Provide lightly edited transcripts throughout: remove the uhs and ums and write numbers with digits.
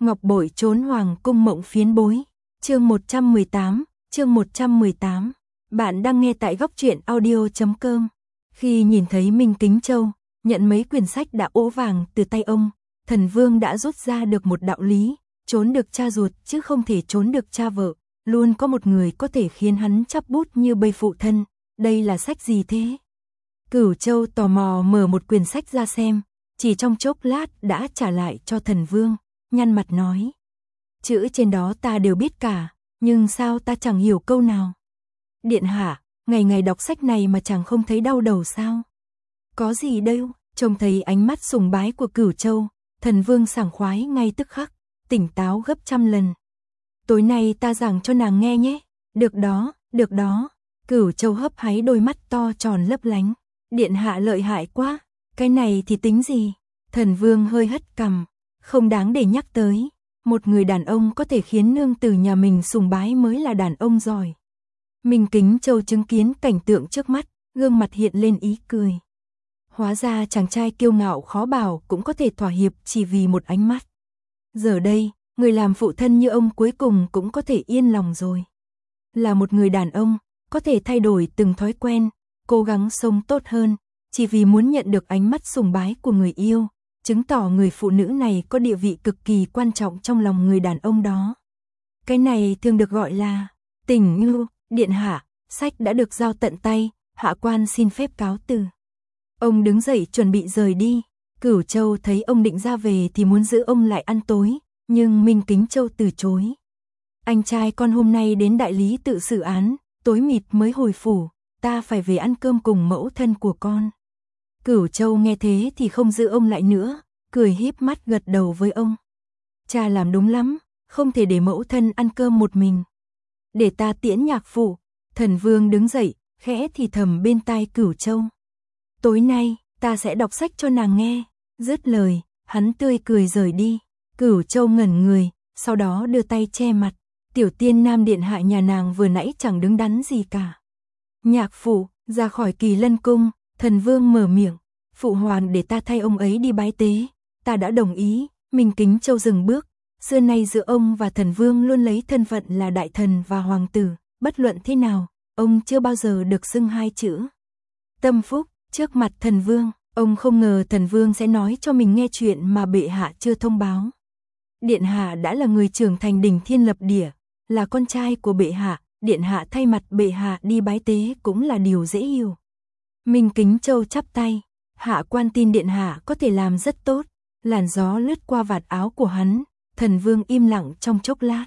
Ngọc bội trốn hoàng cung mộng phiến bối. Chương 118. Bạn đang nghe tại góc truyện audio.com. Khi nhìn thấy Minh Kính Châu nhận mấy quyển sách đã ố vàng từ tay ông, Thần Vương đã rút ra được một đạo lý, trốn được cha ruột chứ không thể trốn được cha vợ, luôn có một người có thể khiến hắn chắp bút như bây phụ thân. Đây là sách gì thế? Cửu Châu tò mò mở một quyển sách ra xem, chỉ trong chốc lát đã trả lại cho Thần Vương, nhăn mặt nói: chữ trên đó ta đều biết cả, nhưng sao ta chẳng hiểu câu nào? Điện hạ, ngày ngày đọc sách này mà chẳng không thấy đau đầu sao? Có gì đâu? Trông thấy ánh mắt sùng bái của Cửu Châu, Thần Vương sảng khoái ngay tức khắc, tỉnh táo gấp trăm lần. Tối nay ta giảng cho nàng nghe nhé. Được đó, được đó. Cửu Châu hấp háy đôi mắt to tròn lấp lánh. Điện hạ lợi hại quá, cái này thì tính gì? Thần Vương hơi hất cằm, không đáng để nhắc tới. Một người đàn ông có thể khiến nương tử nhà mình sùng bái mới là đàn ông giỏi. Minh Kính Châu chứng kiến cảnh tượng trước mắt, gương mặt hiện lên ý cười. Hóa ra chàng trai kiêu ngạo khó bảo cũng có thể thỏa hiệp chỉ vì một ánh mắt. Giờ đây, người làm phụ thân như ông cuối cùng cũng có thể yên lòng rồi. Là một người đàn ông, có thể thay đổi từng thói quen, cố gắng sống tốt hơn, chỉ vì muốn nhận được ánh mắt sùng bái của người yêu, chứng tỏ người phụ nữ này có địa vị cực kỳ quan trọng trong lòng người đàn ông đó. Cái này thường được gọi là tình yêu. Điện hạ, sách đã được giao tận tay, hạ quan xin phép cáo từ. Ông đứng dậy chuẩn bị rời đi. Cửu Châu thấy ông định ra về thì muốn giữ ông lại ăn tối, nhưng Minh Kính Châu từ chối. Anh trai con hôm nay đến đại lý tự xử án, tối mịt mới hồi phủ, ta phải về ăn cơm cùng mẫu thân của con. Cửu Châu nghe thế thì không giữ ông lại nữa, cười híp mắt gật đầu với ông. Cha làm đúng lắm, không thể để mẫu thân ăn cơm một mình. Để ta tiễn nhạc phụ. Thần Vương đứng dậy, khẽ thì thầm bên tai Cửu Châu. Tối nay, ta sẽ đọc sách cho nàng nghe. Dứt lời, hắn tươi cười rời đi. Cửu Châu ngẩn người, sau đó đưa tay che mặt. Tiểu tiên nam điện hạ nhà nàng vừa nãy chẳng đứng đắn gì cả. Nhạc phụ, ra khỏi Kỳ Lân cung, Thần Vương mở miệng. Phụ hoàng để ta thay ông ấy đi bái tế. Ta đã đồng ý. Minh Kính Châu dừng bước. Xưa nay giữa ông và Thần Vương luôn lấy thân phận là đại thần và hoàng tử. Bất luận thế nào, ông chưa bao giờ được xưng hai chữ tâm phúc. Trước mặt Thần Vương, ông không ngờ Thần Vương sẽ nói cho mình nghe chuyện mà bệ hạ chưa thông báo. Điện hạ đã là người trưởng thành đỉnh thiên lập địa, là con trai của bệ hạ, điện hạ thay mặt bệ hạ đi bái tế cũng là điều dễ hiểu. Minh Kính Châu chắp tay, hạ quan tin điện hạ có thể làm rất tốt. Làn gió lướt qua vạt áo của hắn, Thần Vương im lặng trong chốc lát.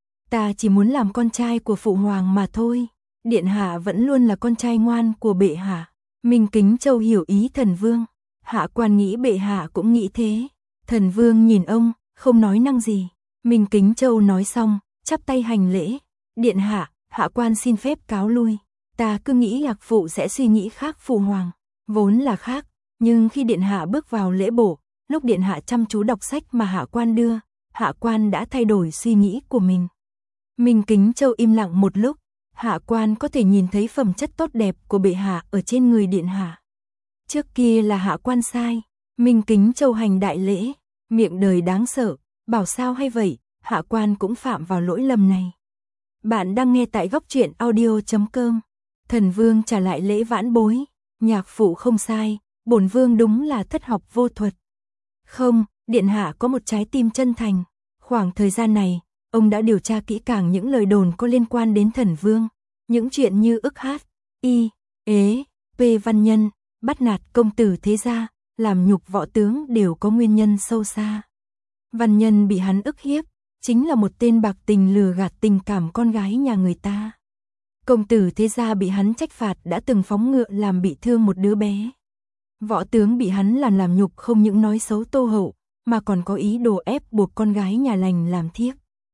Ta chỉ muốn làm con trai của phụ hoàng mà thôi, điện hạ vẫn luôn là con trai ngoan của bệ hạ. Minh Kính Châu hiểu ý Thần Vương, hạ quan nghĩ bệ hạ cũng nghĩ thế. Thần Vương nhìn ông, không nói năng gì. Minh Kính Châu nói xong, chắp tay hành lễ. Điện hạ, hạ quan xin phép cáo lui. Ta cứ nghĩ nhạc phụ sẽ suy nghĩ khác phụ hoàng, vốn là khác, nhưng khi điện hạ bước vào lễ bổ, lúc điện hạ chăm chú đọc sách mà hạ quan đưa, hạ quan đã thay đổi suy nghĩ của mình. Minh Kính Châu im lặng một lúc, hạ quan có thể nhìn thấy phẩm chất tốt đẹp của bệ hạ ở trên người điện hạ. Trước kia là hạ quan sai. Minh Kính Châu hành đại lễ, miệng đời đáng sợ, bảo sao hay vậy, hạ quan cũng phạm vào lỗi lầm này. Bạn đang nghe tại góc truyện audio.com. Thần Vương trả lại lễ vãn bối. Nhạc phụ không sai, bổn vương đúng là thất học vô thuật. Không, điện hạ có một trái tim chân thành. Khoảng thời gian này, ông đã điều tra kỹ càng những lời đồn có liên quan đến Thần Vương. Những chuyện như ức hát, y, ế, p văn nhân, bắt nạt công tử thế gia, làm nhục võ tướng đều có nguyên nhân sâu xa. Văn nhân bị hắn ức hiếp, chính là một tên bạc tình lừa gạt tình cảm con gái nhà người ta. Công tử thế gia bị hắn trách phạt đã từng phóng ngựa làm bị thương một đứa bé. Võ tướng bị hắn làm nhục không những nói xấu Tô Hậu, mà còn có ý đồ ép buộc con gái nhà lành làm thiếp.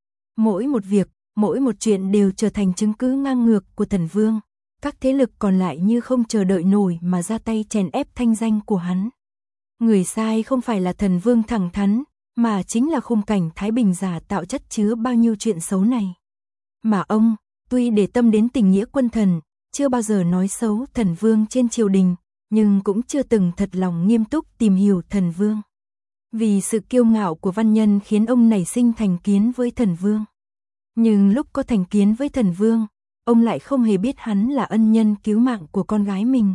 Mỗi một việc, mỗi một chuyện đều trở thành chứng cứ ngang ngược của Thần Vương. Các thế lực còn lại như không chờ đợi nổi mà ra tay chèn ép thanh danh của hắn. Người sai không phải là Thần Vương thẳng thắn, mà chính là khung cảnh Thái Bình giả tạo chất chứa bao nhiêu chuyện xấu này. Mà ông, tuy để tâm đến tình nghĩa quân thần, chưa bao giờ nói xấu Thần Vương trên triều đình, nhưng cũng chưa từng thật lòng nghiêm túc tìm hiểu Thần Vương. Vì sự kiêu ngạo của văn nhân khiến ông nảy sinh thành kiến với thần vương. Nhưng lúc có thành kiến với thần vương, ông lại không hề biết hắn là ân nhân cứu mạng của con gái mình.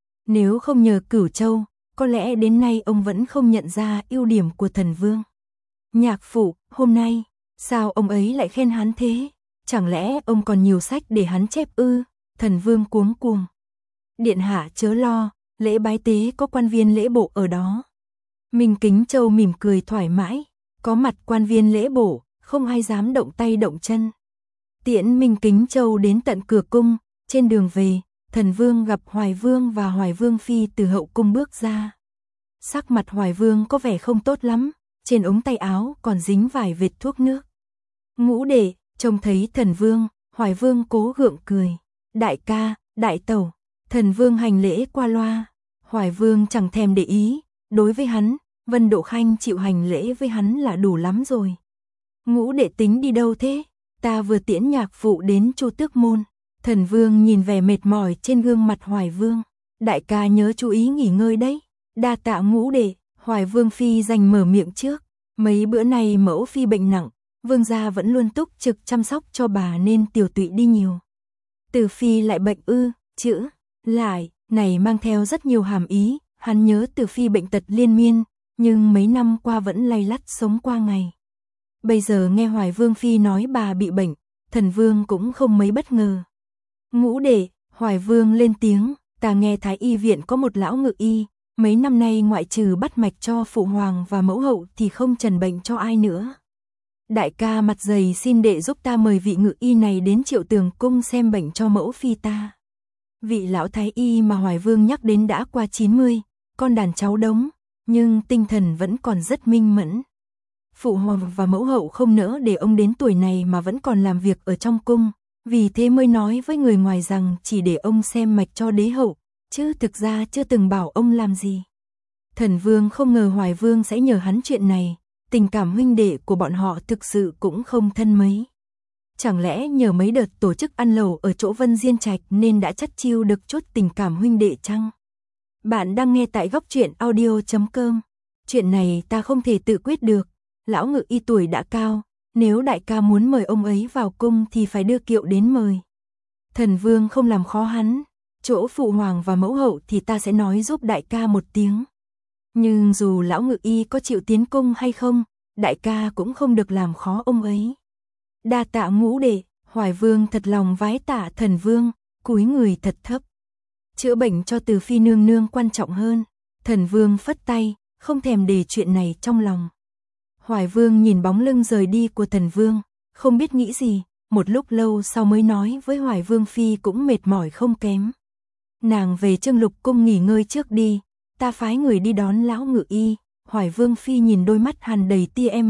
Nếu không nhờ Cửu Châu, có lẽ đến nay ông vẫn không nhận ra ưu điểm của thần vương. Nhạc phụ, hôm nay, sao ông ấy lại khen hắn thế? Chẳng lẽ ông còn nhiều sách để hắn chép ư? Thần vương cuống cuồng. Điện hạ chớ lo, lễ bái tế có quan viên lễ bộ ở đó. Minh Kính Châu mỉm cười thoải mái, có mặt quan viên lễ bộ, không ai dám động tay động chân. Tiễn Minh Kính Châu đến tận cửa cung, trên đường về, thần vương gặp Hoài Vương và Hoài Vương Phi từ hậu cung bước ra. Sắc mặt Hoài Vương có vẻ không tốt lắm, trên ống tay áo còn dính vài vệt thuốc nước. Ngũ đệ, trông thấy thần vương, Hoài Vương cố gượng cười. Đại ca, đại tẩu, thần vương hành lễ qua loa. Hoài Vương chẳng thèm để ý, đối với hắn, Vân Độ Khanh chịu hành lễ với hắn là đủ lắm rồi. Ngũ đệ tính đi đâu thế? Ta vừa tiễn nhạc phụ đến Chu Tước Môn. Thần vương nhìn vẻ mệt mỏi trên gương mặt Hoài Vương. Đại ca nhớ chú ý nghỉ ngơi đấy. Đa tạ ngũ đệ. Hoài Vương Phi giành mở miệng trước. Mấy bữa này mẫu phi bệnh nặng, vương gia vẫn luôn túc trực chăm sóc cho bà nên tiểu tụy đi nhiều. Từ Phi lại bệnh ư? Chữ lại này mang theo rất nhiều hàm ý. Hắn nhớ Từ Phi bệnh tật liên miên, nhưng mấy năm qua vẫn lay lắt sống qua ngày. Bây giờ nghe Hoài Vương Phi nói bà bị bệnh, thần vương cũng không mấy bất ngờ. Ngũ đệ, Hoài Vương lên tiếng, ta nghe Thái Y viện có một lão ngự y, mấy năm nay ngoại trừ bắt mạch cho phụ hoàng và mẫu hậu thì không trần bệnh cho ai nữa. Đại ca mặt dày xin đệ giúp ta mời vị ngự y này đến Triệu Tường cung xem bệnh cho mẫu phi ta. Vị lão Thái Y mà Hoài Vương nhắc đến đã qua 90, con đàn cháu đống, nhưng tinh thần vẫn còn rất minh mẫn. Phụ hoàng và mẫu hậu không nỡ để ông đến tuổi này mà vẫn còn làm việc ở trong cung, vì thế mới nói với người ngoài rằng chỉ để ông xem mạch cho đế hậu, chứ thực ra chưa từng bảo ông làm gì. Thần vương không ngờ Hoài Vương sẽ nhờ hắn chuyện này, tình cảm huynh đệ của bọn họ thực sự cũng không thân mấy. Chẳng lẽ nhờ mấy đợt tổ chức ăn lẩu ở chỗ Vân Diên Trạch nên đã chắt chiu được chút tình cảm huynh đệ chăng? Bạn đang nghe tại góc truyện audio.com. Chuyện này ta không thể tự quyết được, lão ngự y tuổi đã cao, nếu đại ca muốn mời ông ấy vào cung thì phải đưa kiệu đến mời. Thần vương không làm khó hắn, chỗ phụ hoàng và mẫu hậu thì ta sẽ nói giúp đại ca một tiếng. Nhưng dù lão ngự y có chịu tiến cung hay không, đại ca cũng không được làm khó ông ấy. Đa tạ ngũ đệ, Hoài Vương thật lòng vái tạ thần vương, cúi người thật thấp. Chữa bệnh cho Từ Phi nương nương quan trọng hơn. Thần vương phất tay, không thèm để chuyện này trong lòng. Hoài Vương nhìn bóng lưng rời đi của thần vương, không biết nghĩ gì, một lúc lâu sau mới nói với Hoài Vương Phi cũng mệt mỏi không kém. Nàng về Trương Lục cung nghỉ ngơi trước đi, ta phái người đi đón lão ngự y. Hoài Vương Phi nhìn đôi mắt hằn đầy tia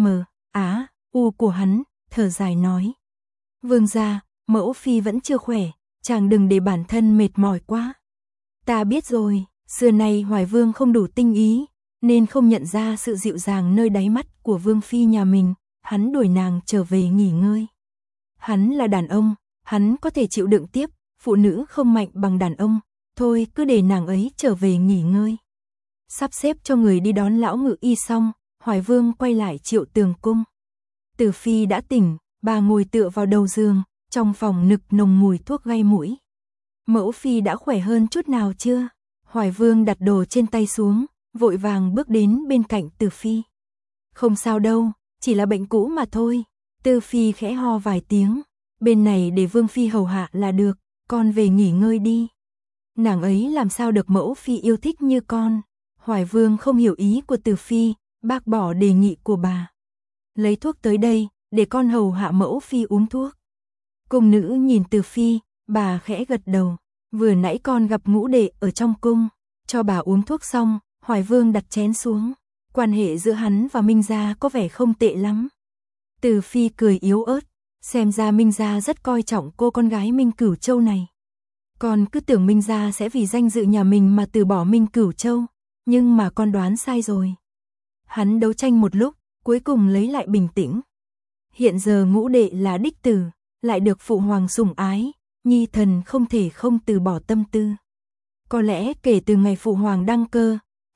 u của hắn, thở dài nói. Vương gia, mẫu phi vẫn chưa khỏe, chàng đừng để bản thân mệt mỏi quá. Ta biết rồi, xưa nay Hoài Vương không đủ tinh ý, nên không nhận ra sự dịu dàng nơi đáy mắt của Vương Phi nhà mình, hắn đuổi nàng trở về nghỉ ngơi. Hắn là đàn ông, hắn có thể chịu đựng tiếp, phụ nữ không mạnh bằng đàn ông, thôi cứ để nàng ấy trở về nghỉ ngơi. Sắp xếp cho người đi đón lão ngự y xong, Hoài Vương quay lại Triệu Tường cung. Từ Phi đã tỉnh, bà ngồi tựa vào đầu giường, trong phòng nực nồng mùi thuốc gây mũi. Mẫu Phi đã khỏe hơn chút nào chưa? Hoài Vương đặt đồ trên tay xuống, vội vàng bước đến bên cạnh Từ Phi. Không sao đâu, chỉ là bệnh cũ mà thôi. Từ Phi khẽ ho vài tiếng, bên này để Vương Phi hầu hạ là được, con về nghỉ ngơi đi. Nàng ấy làm sao được mẫu Phi yêu thích như con. Hoài Vương không hiểu ý của Từ Phi, bác bỏ đề nghị của bà. Lấy thuốc tới đây, để con hầu hạ mẫu Phi uống thuốc. Cung nữ nhìn Từ Phi, bà khẽ gật đầu. Vừa nãy con gặp ngũ đệ ở trong cung, cho bà uống thuốc xong, Hoài Vương đặt chén xuống. Quan hệ giữa hắn và Minh Gia có vẻ không tệ lắm. Từ Phi cười yếu ớt, xem ra Minh Gia rất coi trọng cô con gái Minh Cửu Châu này. Con cứ tưởng Minh Gia sẽ vì danh dự nhà mình mà từ bỏ Minh Cửu Châu, nhưng mà con đoán sai rồi. Hắn đấu tranh một lúc, cuối cùng lấy lại bình tĩnh. Hiện giờ ngũ đệ là đích tử, lại được phụ hoàng sủng ái, nhi thần không thể không từ bỏ tâm tư. Có lẽ kể từ ngày phụ hoàng đăng cơ,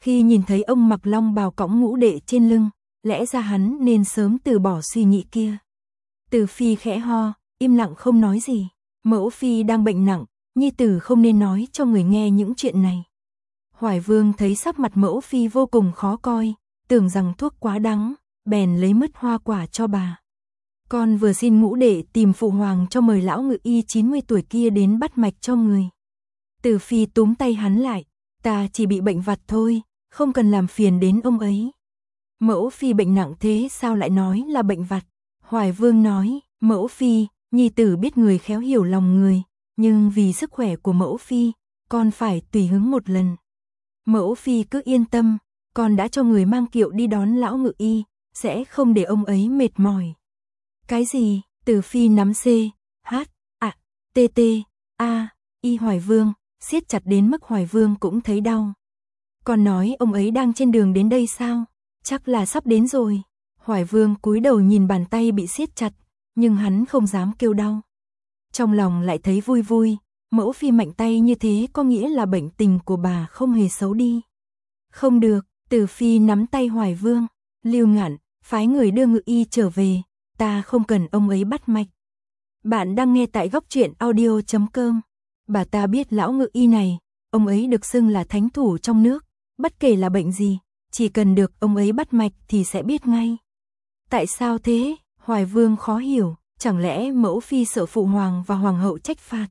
Khi nhìn thấy ông mặc long bào cõng ngũ đệ trên lưng, lẽ ra hắn nên sớm từ bỏ suy nghĩ kia. Từ Phi khẽ ho, im lặng không nói gì. Mẫu phi đang bệnh nặng, nhi tử không nên nói cho người nghe những chuyện này. Hoài Vương thấy sắc mặt mẫu phi vô cùng khó coi, tưởng rằng thuốc quá đắng, bèn lấy mứt hoa quả cho bà. Con vừa xin ngũ đệ tìm phụ hoàng cho mời lão ngự y 90 tuổi kia đến bắt mạch cho người. Từ Phi túm tay hắn lại, ta chỉ bị bệnh vặt thôi, không cần làm phiền đến ông ấy. Mẫu phi bệnh nặng thế sao lại nói là bệnh vặt? Hoài Vương nói, mẫu phi, nhi tử biết người khéo hiểu lòng người, nhưng vì sức khỏe của mẫu phi, con phải tùy hứng một lần. Mẫu phi cứ yên tâm, con đã cho người mang kiệu đi đón lão ngự y, sẽ không để ông ấy mệt mỏi. Cái gì? Từ Phi nắm C, H, A, T, T, A, Y Hoài Vương, siết chặt đến mức Hoài Vương cũng thấy đau. Còn nói ông ấy đang trên đường đến đây sao? Chắc là sắp đến rồi. Hoài Vương cúi đầu nhìn bàn tay bị siết chặt, nhưng hắn không dám kêu đau. Trong lòng lại thấy vui vui, mẫu phi mạnh tay như thế có nghĩa là bệnh tình của bà không hề xấu đi. Không được, Từ Phi nắm tay Hoài Vương, Lưu Ngạn, phái người đưa ngự y trở về, ta không cần ông ấy bắt mạch. Bạn đang nghe tại góc truyện audio.com. Bà ta biết lão ngự y này, ông ấy được xưng là thánh thủ trong nước, bất kể là bệnh gì, chỉ cần được ông ấy bắt mạch thì sẽ biết ngay. Tại sao thế? Hoài Vương khó hiểu, chẳng lẽ mẫu phi sợ phụ hoàng và hoàng hậu trách phạt?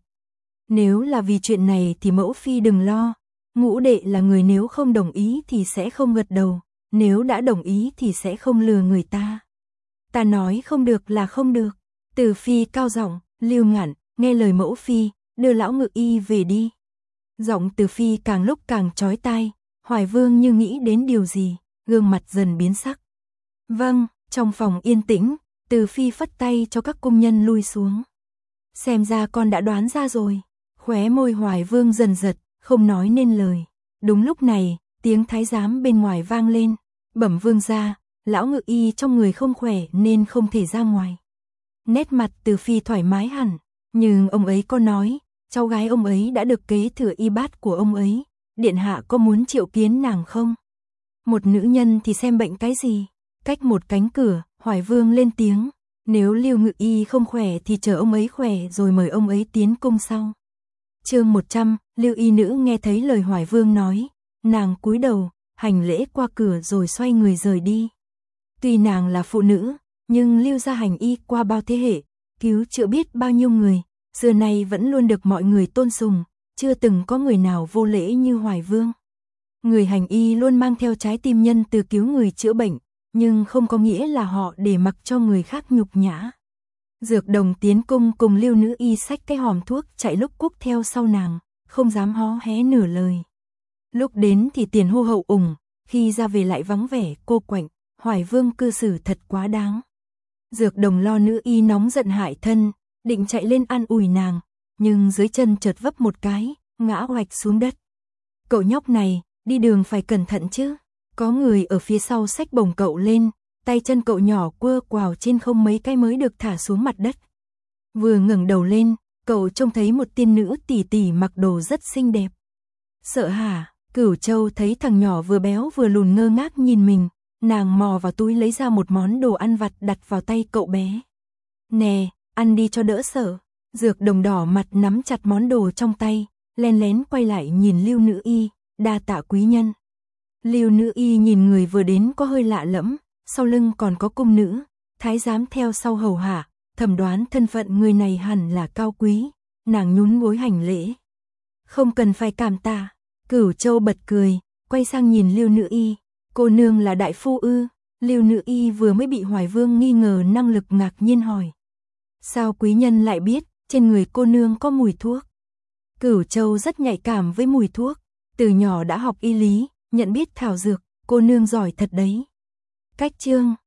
Nếu là vì chuyện này thì mẫu phi đừng lo, ngũ đệ là người nếu không đồng ý thì sẽ không gật đầu, nếu đã đồng ý thì sẽ không lừa người ta. Ta nói không được là không được. Từ Phi cao giọng, Lưu Ngạn, nghe lời mẫu phi, đưa lão ngự y về đi. Giọng Từ Phi càng lúc càng chói tai, Hoài Vương như nghĩ đến điều gì, gương mặt dần biến sắc. Vâng, trong phòng yên tĩnh, Từ Phi phất tay cho các cung nhân lui xuống. Xem ra con đã đoán ra rồi. Khóe môi Hoài Vương dần giật, không nói nên lời. Đúng lúc này, tiếng thái giám bên ngoài vang lên. Bẩm vương gia, lão ngự y trong người không khỏe nên không thể ra ngoài. Nét mặt Từ Phi thoải mái hẳn, nhưng ông ấy có nói, cháu gái ông ấy đã được kế thừa y bát của ông ấy, điện hạ có muốn triệu kiến nàng không? Một nữ nhân thì xem bệnh cái gì? Cách một cánh cửa, Hoài Vương lên tiếng, nếu Lưu ngự y không khỏe thì chờ ông ấy khỏe rồi mời ông ấy tiến cung sau. Chương 100, Lưu y nữ nghe thấy lời Hoài Vương nói, nàng cúi đầu, hành lễ qua cửa rồi xoay người rời đi. Tuy nàng là phụ nữ, nhưng Lưu gia hành y qua bao thế hệ, cứu chữa biết bao nhiêu người, xưa nay vẫn luôn được mọi người tôn sùng, chưa từng có người nào vô lễ như Hoài Vương. Người hành y luôn mang theo trái tim nhân từ cứu người chữa bệnh, nhưng không có nghĩa là họ để mặc cho người khác nhục nhã. Dược Đồng tiến cung cùng Lưu nữ y xách cái hòm thuốc chạy lúc cúc theo sau nàng, không dám hó hé nửa lời. Lúc đến thì tiền hô hậu ủng, khi ra về lại vắng vẻ cô quạnh, Hoài Vương cư xử thật quá đáng. Dược Đồng lo nữ y nóng giận hại thân, định chạy lên an ủi nàng, nhưng dưới chân chợt vấp một cái, ngã oạch xuống đất. Cậu nhóc này, đi đường phải cẩn thận chứ. Có người ở phía sau xách bổng cậu lên, tay chân cậu nhỏ quơ quào trên không mấy cái mới được thả xuống mặt đất. Vừa ngẩng đầu lên, cậu trông thấy một tiên nữ tỷ tỷ mặc đồ rất xinh đẹp. Sợ hả? Cửu Châu thấy thằng nhỏ vừa béo vừa lùn ngơ ngác nhìn mình, nàng mò vào túi lấy ra một món đồ ăn vặt đặt vào tay cậu bé. Nè, ăn đi cho đỡ sợ. Dược Đồng đỏ mặt nắm chặt món đồ trong tay, len lén quay lại nhìn Lưu nữ y, đa tạ quý nhân. Lưu nữ y nhìn người vừa đến có hơi lạ lẫm, sau lưng còn có cung nữ, thái giám theo sau hầu hạ, thẩm đoán thân phận người này hẳn là cao quý, nàng nhún gối hành lễ. Không cần phải cảm tạ. Cửu Châu bật cười, quay sang nhìn Lưu nữ y, cô nương là đại phu ư? Lưu nữ y vừa mới bị Hoài Vương nghi ngờ năng lực ngạc nhiên hỏi. Sao quý nhân lại biết trên người cô nương có mùi thuốc? Cửu Châu rất nhạy cảm với mùi thuốc, từ nhỏ đã học y lý, nhận biết thảo dược, cô nương giỏi thật đấy. Cách chương